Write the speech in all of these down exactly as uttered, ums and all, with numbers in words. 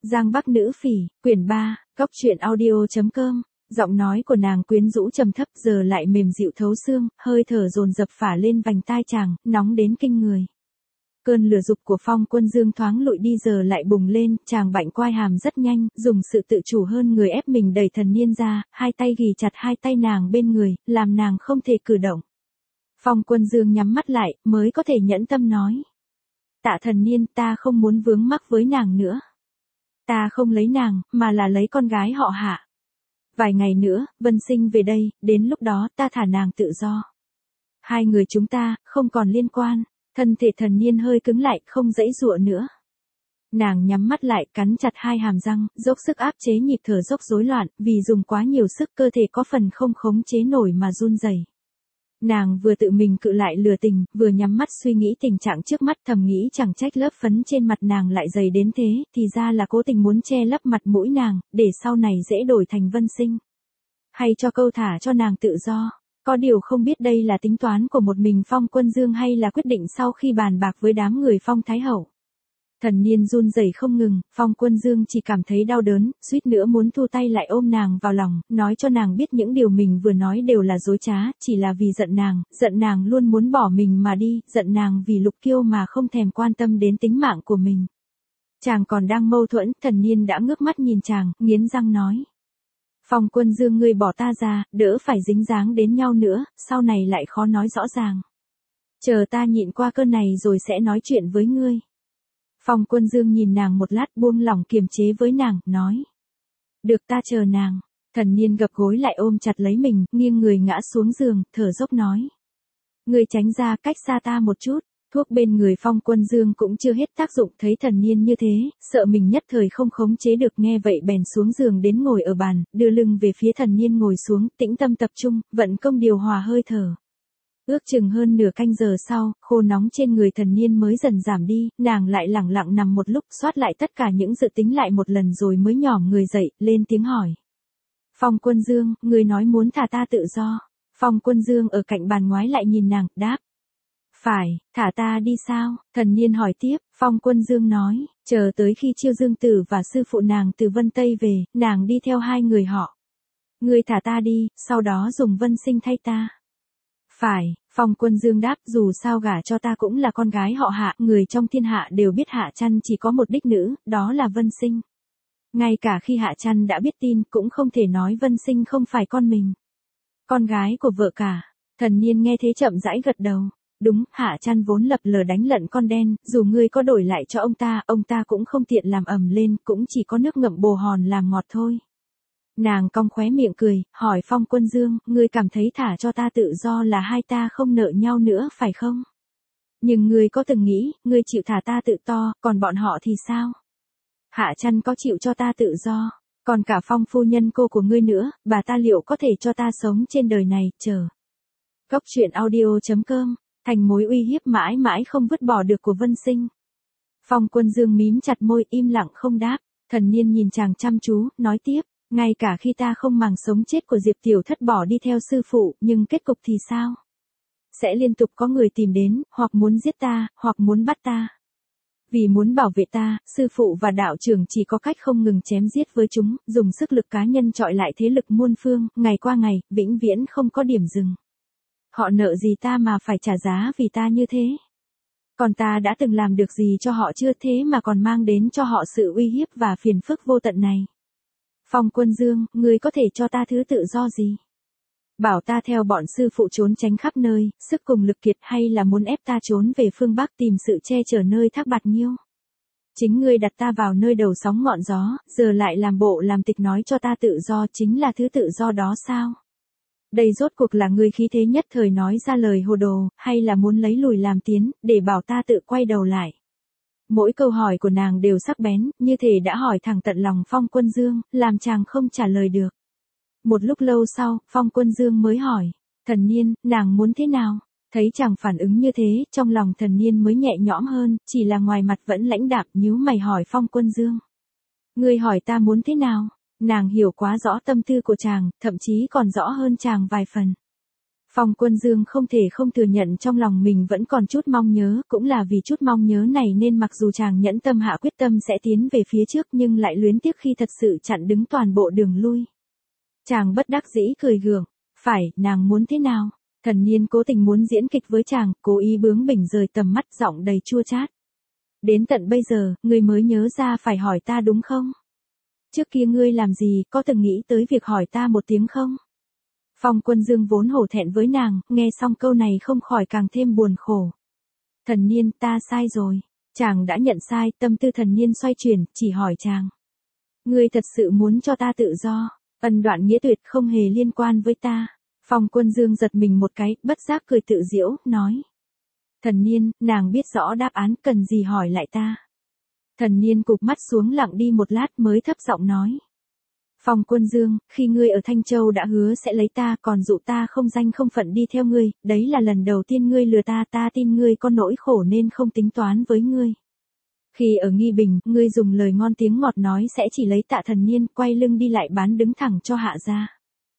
Giang Bắc Nữ Phỉ, quyển ba, góc truyện audio chấm com. Giọng nói của nàng quyến rũ trầm thấp giờ lại mềm dịu thấu xương, hơi thở dồn dập phả lên vành tai chàng, nóng đến kinh người. Cơn lửa dục của Phong Quân Dương thoáng lụi đi giờ lại bùng lên, chàng bạnh quai hàm rất nhanh, dùng sự tự chủ hơn người ép mình đẩy Thần Niên ra, hai tay ghì chặt hai tay nàng bên người, làm nàng không thể cử động. Phong Quân Dương nhắm mắt lại, mới có thể nhẫn tâm nói. Tạ Thần Niên, ta không muốn vướng mắc với nàng nữa. Ta không lấy nàng, mà là lấy con gái họ Hạ. Vài ngày nữa, Vân Sinh về đây, đến lúc đó ta thả nàng tự do. Hai người chúng ta, không còn liên quan. Thân thể Thần Niên hơi cứng lại, không giãy giụa nữa. Nàng nhắm mắt lại, cắn chặt hai hàm răng, dốc sức áp chế nhịp thở dốc rối loạn, vì dùng quá nhiều sức cơ thể có phần không khống chế nổi mà run rẩy. Nàng vừa tự mình cự lại lừa tình, vừa nhắm mắt suy nghĩ tình trạng trước mắt, thầm nghĩ chẳng trách lớp phấn trên mặt nàng lại dày đến thế, thì ra là cố tình muốn che lấp mặt mũi nàng, để sau này dễ đổi thành Vân Sinh. Hay cho câu thả cho nàng tự do. Có điều không biết đây là tính toán của một mình Phong Quân Dương hay là quyết định sau khi bàn bạc với đám người Phong Thái Hậu. Thần Niên run rẩy không ngừng, Phong Quân Dương chỉ cảm thấy đau đớn, suýt nữa muốn thu tay lại ôm nàng vào lòng, nói cho nàng biết những điều mình vừa nói đều là dối trá, chỉ là vì giận nàng, giận nàng luôn muốn bỏ mình mà đi, giận nàng vì Lục Kiêu mà không thèm quan tâm đến tính mạng của mình. Chàng còn đang mâu thuẫn, Thần Niên đã ngước mắt nhìn chàng, nghiến răng nói. Phong Quân Dương, ngươi bỏ ta ra, đỡ phải dính dáng đến nhau nữa, sau này lại khó nói rõ ràng. Chờ ta nhịn qua cơn này rồi sẽ nói chuyện với ngươi. Phong Quân Dương nhìn nàng một lát, buông lỏng kiềm chế với nàng, nói. Được, ta chờ nàng. Thần Niên gập gối lại ôm chặt lấy mình, nghiêng người ngã xuống giường, thở dốc nói. Ngươi tránh ra, cách xa ta một chút. Thuốc bên người Phong Quân Dương cũng chưa hết tác dụng, thấy Thần Niên như thế, sợ mình nhất thời không khống chế được, nghe vậy bèn xuống giường đến ngồi ở bàn, đưa lưng về phía Thần Niên ngồi xuống, tĩnh tâm tập trung, vận công điều hòa hơi thở. Ước chừng hơn nửa canh giờ sau, khô nóng trên người Thần Niên mới dần giảm đi, nàng lại lẳng lặng nằm một lúc, soát lại tất cả những dự tính lại một lần rồi mới nhỏm người dậy, lên tiếng hỏi. Phong Quân Dương, người nói muốn thả ta tự do. Phong Quân Dương ở cạnh bàn ngoái lại nhìn nàng, đáp. Phải, thả ta đi sao? Thần Niên hỏi tiếp, Phong Quân Dương nói, chờ tới khi Chiêu Dương Tử và sư phụ nàng từ Vân Tây về, nàng đi theo hai người họ. Ngươi thả ta đi, sau đó dùng Vân Sinh thay ta. Phải, Phong Quân Dương đáp, dù sao gả cho ta cũng là con gái họ Hạ, người trong thiên hạ đều biết Hạ Trăn chỉ có một đích nữ, đó là Vân Sinh. Ngay cả khi Hạ Trăn đã biết tin, cũng không thể nói Vân Sinh không phải con mình. Con gái của vợ cả. Thần Niên nghe thế chậm rãi gật đầu. Đúng, Hạ Trăn vốn lập lờ đánh lận con đen, dù ngươi có đổi lại cho ông ta, ông ta cũng không tiện làm ầm lên, cũng chỉ có nước ngậm bồ hòn làm ngọt thôi. Nàng cong khóe miệng cười, hỏi Phong Quân Dương, ngươi cảm thấy thả cho ta tự do là hai ta không nợ nhau nữa phải không? Nhưng ngươi có từng nghĩ, ngươi chịu thả ta tự do, còn bọn họ thì sao? Hạ Trăn có chịu cho ta tự do, còn cả Phong phu nhân cô của ngươi nữa, bà ta liệu có thể cho ta sống trên đời này, chờ. Góc truyện audio chấm com. Thành mối uy hiếp mãi mãi không vứt bỏ được của Vân Sinh. Phong Quân Dương mím chặt môi, im lặng không đáp. Thần Niên nhìn chàng chăm chú, nói tiếp, ngay cả khi ta không màng sống chết của Diệp Tiểu Thất bỏ đi theo sư phụ, nhưng kết cục thì sao? Sẽ liên tục có người tìm đến, hoặc muốn giết ta, hoặc muốn bắt ta. Vì muốn bảo vệ ta, sư phụ và đạo trưởng chỉ có cách không ngừng chém giết với chúng, dùng sức lực cá nhân trọi lại thế lực muôn phương, ngày qua ngày, vĩnh viễn không có điểm dừng. Họ nợ gì ta mà phải trả giá vì ta như thế? Còn ta đã từng làm được gì cho họ chưa thế mà còn mang đến cho họ sự uy hiếp và phiền phức vô tận này? Phong Quân Dương, ngươi có thể cho ta thứ tự do gì? Bảo ta theo bọn sư phụ trốn tránh khắp nơi, sức cùng lực kiệt, hay là muốn ép ta trốn về phương Bắc tìm sự che chở nơi Thác Bạt Nhiêu? Chính ngươi đặt ta vào nơi đầu sóng ngọn gió, giờ lại làm bộ làm tịch nói cho ta tự do chính là thứ tự do đó sao? Đây rốt cuộc là ngươi khí thế nhất thời nói ra lời hồ đồ, hay là muốn lấy lùi làm tiến, để bảo ta tự quay đầu lại? Mỗi câu hỏi của nàng đều sắc bén, như thể đã hỏi thẳng tận lòng Phong Quân Dương, làm chàng không trả lời được. Một lúc lâu sau, Phong Quân Dương mới hỏi, Thần Niên, nàng muốn thế nào? Thấy chàng phản ứng như thế, trong lòng Thần Niên mới nhẹ nhõm hơn, chỉ là ngoài mặt vẫn lãnh đạm, nhíu mày hỏi Phong Quân Dương. Ngươi hỏi ta muốn thế nào? Nàng hiểu quá rõ tâm tư của chàng, thậm chí còn rõ hơn chàng vài phần. Phong Quân Dương không thể không thừa nhận trong lòng mình vẫn còn chút mong nhớ, cũng là vì chút mong nhớ này nên mặc dù chàng nhẫn tâm hạ quyết tâm sẽ tiến về phía trước nhưng lại luyến tiếc khi thật sự chặn đứng toàn bộ đường lui. Chàng bất đắc dĩ cười gượng, phải, nàng muốn thế nào? Thần Niên cố tình muốn diễn kịch với chàng, cố ý bướng bỉnh rời tầm mắt giọng đầy chua chát. Đến tận bây giờ, ngươi mới nhớ ra phải hỏi ta đúng không? Trước kia ngươi làm gì, có từng nghĩ tới việc hỏi ta một tiếng không? Phong Quân Dương vốn hổ thẹn với nàng, nghe xong câu này không khỏi càng thêm buồn khổ. Thần Niên, ta sai rồi. Chàng đã nhận sai, tâm tư Thần Niên xoay chuyển, chỉ hỏi chàng. Ngươi thật sự muốn cho ta tự do, ân đoạn nghĩa tuyệt không hề liên quan với ta. Phong Quân Dương giật mình một cái, bất giác cười tự giễu, nói. Thần Niên, nàng biết rõ đáp án, cần gì hỏi lại ta. Thần Niên cụp mắt xuống lặng đi một lát mới thấp giọng nói. Phong Quân Dương, khi ngươi ở Thanh Châu đã hứa sẽ lấy ta còn dụ ta không danh không phận đi theo ngươi, đấy là lần đầu tiên ngươi lừa ta, ta tin ngươi có nỗi khổ nên không tính toán với ngươi. Khi ở Nghi Bình, ngươi dùng lời ngon tiếng ngọt nói sẽ chỉ lấy Tạ Thần Niên, quay lưng đi lại bán đứng thẳng cho Hạ gia.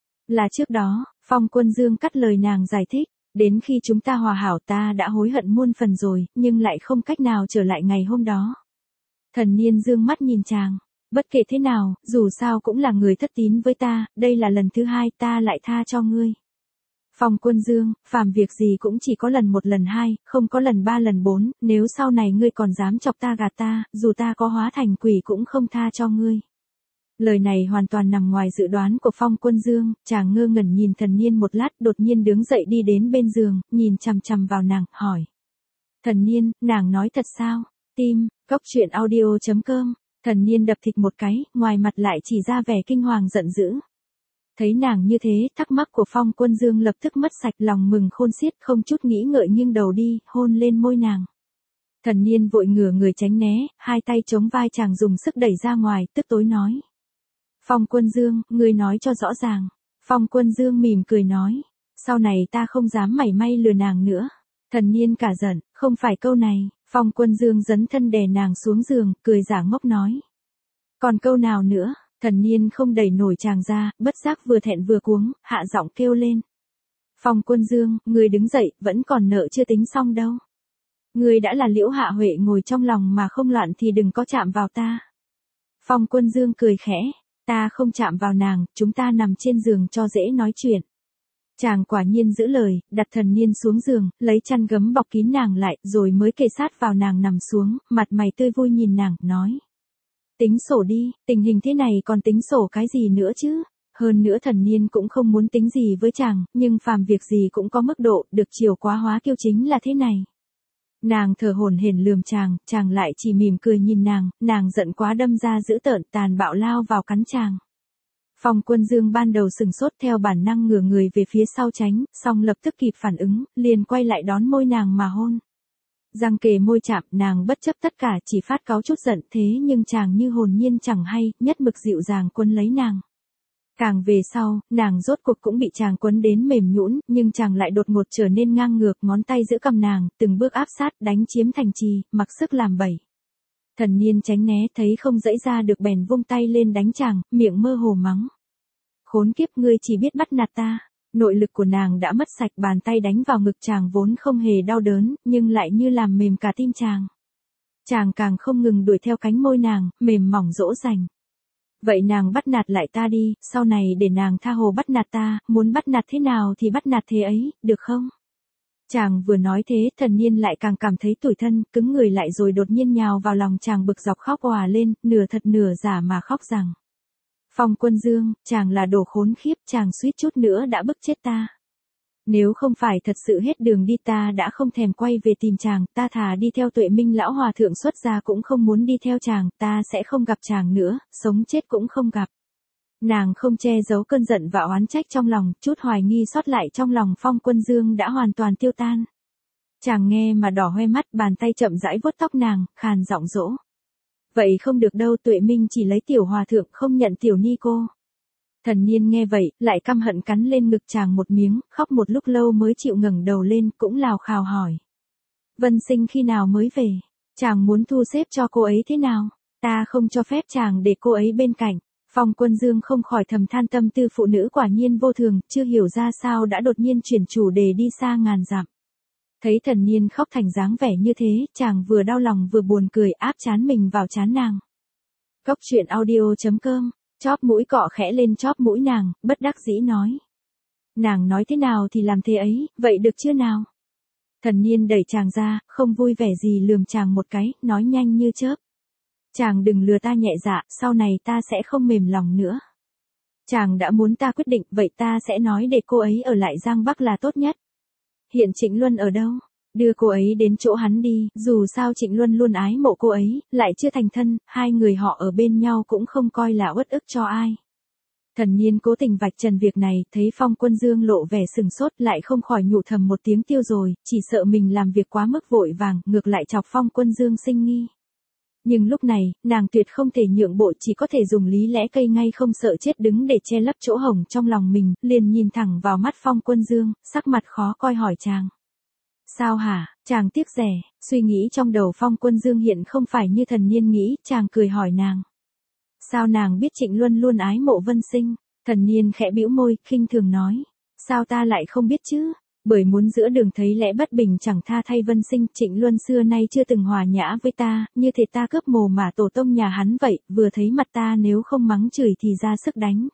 Là trước đó, Phong Quân Dương cắt lời nàng giải thích, đến khi chúng ta hòa hảo ta đã hối hận muôn phần rồi, nhưng lại không cách nào trở lại ngày hôm đó. Thần Niên dương mắt nhìn chàng. Bất kể thế nào, dù sao cũng là người thất tín với ta, đây là lần thứ hai ta lại tha cho ngươi. Phong Quân Dương, phàm việc gì cũng chỉ có lần một lần hai, không có lần ba lần bốn, nếu sau này ngươi còn dám chọc ta gạt ta, dù ta có hóa thành quỷ cũng không tha cho ngươi. Lời này hoàn toàn nằm ngoài dự đoán của Phong Quân Dương, chàng ngơ ngẩn nhìn Thần Niên một lát đột nhiên đứng dậy đi đến bên giường, nhìn chằm chằm vào nàng, hỏi. Thần Niên, nàng nói thật sao? Tim, cốc truyện audio chấm com. Thần Niên đập thịt một cái, ngoài mặt lại chỉ ra vẻ kinh hoàng giận dữ. Thấy nàng như thế, thắc mắc của Phong Quân Dương lập tức mất sạch, lòng mừng khôn xiết, không chút nghĩ ngợi nghiêng đầu đi, hôn lên môi nàng. Thần Niên vội ngửa người tránh né, hai tay chống vai chàng dùng sức đẩy ra ngoài, tức tối nói. Phong Quân Dương, ngươi nói cho rõ ràng. Phong Quân Dương mỉm cười nói. Sau này ta không dám mảy may lừa nàng nữa. Thần Niên cả giận, không phải câu này. Phong Quân Dương dấn thân đè nàng xuống giường, cười giả ngốc nói. Còn câu nào nữa? Thần Niên không đẩy nổi chàng ra, bất giác vừa thẹn vừa cuống, hạ giọng kêu lên. Phong Quân Dương, ngươi đứng dậy, vẫn còn nợ chưa tính xong đâu. Ngươi đã là Liễu Hạ Huệ ngồi trong lòng mà không loạn thì đừng có chạm vào ta. Phong Quân Dương cười khẽ, ta không chạm vào nàng, chúng ta nằm trên giường cho dễ nói chuyện. Chàng quả nhiên giữ lời, đặt Thần Niên xuống giường, lấy chăn gấm bọc kín nàng lại, rồi mới kề sát vào nàng nằm xuống, mặt mày tươi vui nhìn nàng, nói. Tính sổ đi, tình hình thế này còn tính sổ cái gì nữa chứ? Hơn nữa Thần Niên cũng không muốn tính gì với chàng, nhưng phàm việc gì cũng có mức độ, được chiều quá hóa kiêu chính là thế này. Nàng thở hổn hển lườm chàng, chàng lại chỉ mỉm cười nhìn nàng, nàng giận quá đâm ra dữ tợn tàn bạo lao vào cắn chàng. Phong Quân Dương ban đầu sừng sốt theo bản năng ngửa người về phía sau tránh, song lập tức kịp phản ứng, liền quay lại đón môi nàng mà hôn. Răng kề môi chạm, nàng bất chấp tất cả chỉ phát cáu chút giận thế nhưng chàng như hồn nhiên chẳng hay, nhất mực dịu dàng quấn lấy nàng. Càng về sau, nàng rốt cuộc cũng bị chàng quấn đến mềm nhũn, nhưng chàng lại đột ngột trở nên ngang ngược, ngón tay giữ cầm nàng, từng bước áp sát, đánh chiếm thành trì, mặc sức làm bẩy. Thần Niên tránh né, thấy không dãy ra được bèn vung tay lên đánh chàng, miệng mơ hồ mắng. Khốn kiếp, ngươi chỉ biết bắt nạt ta. Nội lực của nàng đã mất sạch, bàn tay đánh vào ngực chàng vốn không hề đau đớn, nhưng lại như làm mềm cả tim chàng. Chàng càng không ngừng đuổi theo cánh môi nàng, mềm mỏng dỗ dành. Vậy nàng bắt nạt lại ta đi, sau này để nàng tha hồ bắt nạt ta, muốn bắt nạt thế nào thì bắt nạt thế ấy, được không? Chàng vừa nói thế, Thần Niên lại càng cảm thấy tủi thân, cứng người lại rồi đột nhiên nhào vào lòng chàng bực dọc khóc òa lên, nửa thật nửa giả mà khóc rằng. Phong Quân Dương, chàng là đồ khốn khiếp, chàng suýt chút nữa đã bức chết ta. Nếu không phải thật sự hết đường đi ta đã không thèm quay về tìm chàng, ta thà đi theo Tuệ Minh lão hòa thượng xuất gia cũng không muốn đi theo chàng, ta sẽ không gặp chàng nữa, sống chết cũng không gặp. Nàng không che giấu cơn giận và oán trách trong lòng, chút hoài nghi sót lại trong lòng Phong Quân Dương đã hoàn toàn tiêu tan. Chàng nghe mà đỏ hoe mắt, bàn tay chậm rãi vuốt tóc nàng, khàn giọng dỗ. Vậy không được đâu, Tuệ Minh chỉ lấy tiểu hòa thượng, không nhận tiểu ni cô. Thần Niên nghe vậy, lại căm hận cắn lên ngực chàng một miếng, khóc một lúc lâu mới chịu ngẩng đầu lên, cũng lào khào hỏi. Vân Sinh khi nào mới về? Chàng muốn thu xếp cho cô ấy thế nào? Ta không cho phép chàng để cô ấy bên cạnh. Phong Quân Dương không khỏi thầm than tâm tư phụ nữ quả nhiên vô thường, chưa hiểu ra sao đã đột nhiên chuyển chủ đề đi xa ngàn dặm. Thấy Thần Niên khóc thành dáng vẻ như thế, chàng vừa đau lòng vừa buồn cười áp chán mình vào chán nàng. Cốc truyện audio chấm com, chóp mũi cọ khẽ lên chóp mũi nàng, bất đắc dĩ nói. Nàng nói thế nào thì làm thế ấy, vậy được chưa nào? Thần Niên đẩy chàng ra, không vui vẻ gì lườm chàng một cái, nói nhanh như chớp. Chàng đừng lừa ta nhẹ dạ, sau này ta sẽ không mềm lòng nữa. Chàng đã muốn ta quyết định, vậy ta sẽ nói để cô ấy ở lại Giang Bắc là tốt nhất. Hiện Trịnh Luân ở đâu? Đưa cô ấy đến chỗ hắn đi, dù sao Trịnh Luân luôn ái mộ cô ấy, lại chưa thành thân, hai người họ ở bên nhau cũng không coi là uất ức cho ai. Thần Niên cố tình vạch trần việc này, thấy Phong Quân Dương lộ vẻ sừng sốt, lại không khỏi nhủ thầm một tiếng tiêu rồi, chỉ sợ mình làm việc quá mức vội vàng, ngược lại chọc Phong Quân Dương sinh nghi. Nhưng lúc này, nàng tuyệt không thể nhượng bộ, chỉ có thể dùng lý lẽ cây ngay không sợ chết đứng để che lấp chỗ hổng trong lòng mình, liền nhìn thẳng vào mắt Phong Quân Dương, sắc mặt khó coi hỏi chàng. Sao hả, chàng tiếc rẻ, suy nghĩ trong đầu Phong Quân Dương hiện không phải như Thần Niên nghĩ, chàng cười hỏi nàng. Sao nàng biết Trịnh Luân luôn ái mộ Vân Sinh? Thần Niên khẽ bĩu môi, khinh thường nói. Sao ta lại không biết chứ? Bởi muốn giữa đường thấy lẽ bất bình chẳng tha thay Vân Sinh, Trịnh Luân xưa nay chưa từng hòa nhã với ta, như thể ta cướp mồ mả tổ tông nhà hắn vậy, vừa thấy mặt ta nếu không mắng chửi thì ra sức đánh.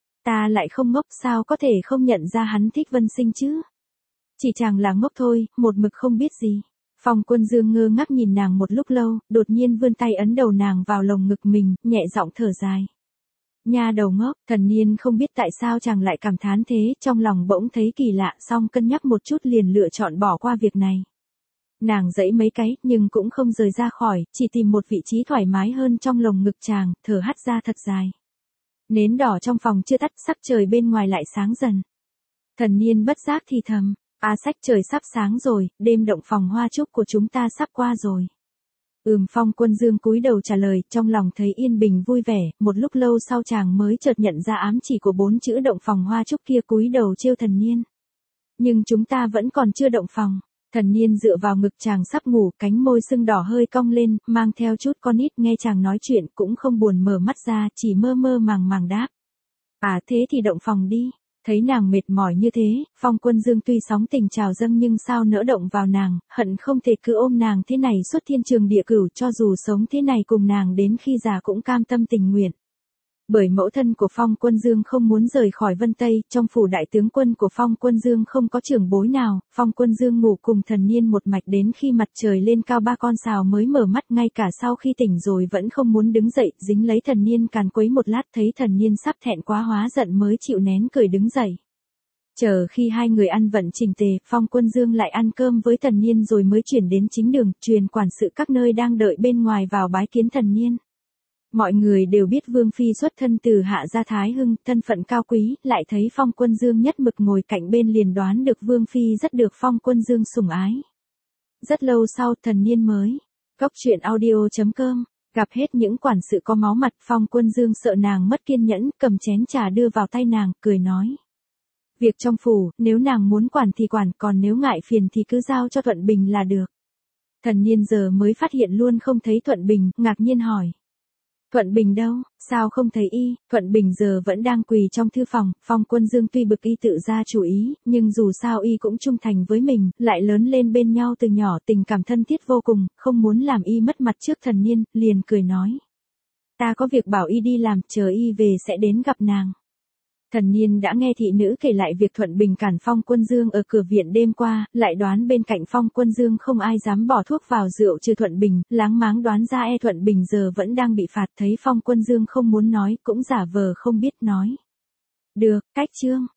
Ta lại không ngốc, sao có thể không nhận ra hắn thích Vân Sinh chứ? Chỉ chàng là ngốc thôi, một mực không biết gì. Phong Quân Dương ngơ ngác nhìn nàng một lúc lâu, đột nhiên vươn tay ấn đầu nàng vào lồng ngực mình, nhẹ giọng thở dài. Nha đầu ngốc, Thần Niên không biết tại sao chàng lại cảm thán thế, trong lòng bỗng thấy kỳ lạ, song cân nhắc một chút liền lựa chọn bỏ qua việc này. Nàng giãy mấy cái, nhưng cũng không rời ra khỏi, chỉ tìm một vị trí thoải mái hơn trong lồng ngực chàng, thở hắt ra thật dài. Nến đỏ trong phòng chưa tắt, sắc trời bên ngoài lại sáng dần. Thần Niên bất giác thì thầm. A Sách, trời sắp sáng rồi, đêm động phòng hoa trúc của chúng ta sắp qua rồi. Ừm, Phong Quân Dương cúi đầu trả lời, trong lòng thấy yên bình vui vẻ, một lúc lâu sau chàng mới chợt nhận ra ám chỉ của bốn chữ động phòng hoa trúc kia, cúi đầu trêu Thần Niên. Nhưng chúng ta vẫn còn chưa động phòng. Thần Niên dựa vào ngực chàng sắp ngủ, cánh môi sưng đỏ hơi cong lên, mang theo chút con nít, nghe chàng nói chuyện cũng không buồn mở mắt ra, chỉ mơ mơ màng màng đáp. À thế thì động phòng đi. Thấy nàng mệt mỏi như thế, Phong Quân Dương tuy sóng tình trào dâng nhưng sao nỡ động vào nàng, hận không thể cứ ôm nàng thế này suốt thiên trường địa cửu, cho dù sống thế này cùng nàng đến khi già cũng cam tâm tình nguyện. Bởi mẫu thân của Phong Quân Dương không muốn rời khỏi Vân Tây, trong phủ đại tướng quân của Phong Quân Dương không có trưởng bối nào, Phong Quân Dương ngủ cùng Thần Niên một mạch đến khi mặt trời lên cao ba con sào mới mở mắt, ngay cả sau khi tỉnh rồi vẫn không muốn đứng dậy, dính lấy Thần Niên càn quấy một lát, thấy Thần Niên sắp thẹn quá hóa giận mới chịu nén cười đứng dậy. Chờ khi hai người ăn vận chỉnh tề, Phong Quân Dương lại ăn cơm với Thần Niên rồi mới chuyển đến chính đường, truyền quản sự các nơi đang đợi bên ngoài vào bái kiến Thần Niên. Mọi người đều biết Vương Phi xuất thân từ Hạ gia Thái Hưng, thân phận cao quý, lại thấy Phong Quân Dương nhất mực ngồi cạnh bên liền đoán được Vương Phi rất được Phong Quân Dương sủng ái. Rất lâu sau, Thần Niên mới, cốc truyện audio chấm com, gặp hết những quản sự có máu mặt, Phong Quân Dương sợ nàng mất kiên nhẫn, cầm chén trà đưa vào tay nàng, cười nói. Việc trong phủ, nếu nàng muốn quản thì quản, còn nếu ngại phiền thì cứ giao cho Thuận Bình là được. Thần Niên giờ mới phát hiện luôn không thấy Thuận Bình, ngạc nhiên hỏi. Thuận Bình đâu, sao không thấy y? Thuận Bình giờ vẫn đang quỳ trong thư phòng, Phong Quân Dương tuy bực y tự ra chủ ý, nhưng dù sao y cũng trung thành với mình, lại lớn lên bên nhau từ nhỏ, tình cảm thân thiết vô cùng, không muốn làm y mất mặt trước Thần Niên, liền cười nói. Ta có việc bảo y đi làm, chờ y về sẽ đến gặp nàng. Thần Niên đã nghe thị nữ kể lại việc Thuận Bình cản Phong Quân Dương ở cửa viện đêm qua, lại đoán bên cạnh Phong Quân Dương không ai dám bỏ thuốc vào rượu trừ Thuận Bình, láng máng đoán ra e Thuận Bình giờ vẫn đang bị phạt, thấy Phong Quân Dương không muốn nói, cũng giả vờ không biết nói. Được, cách chương.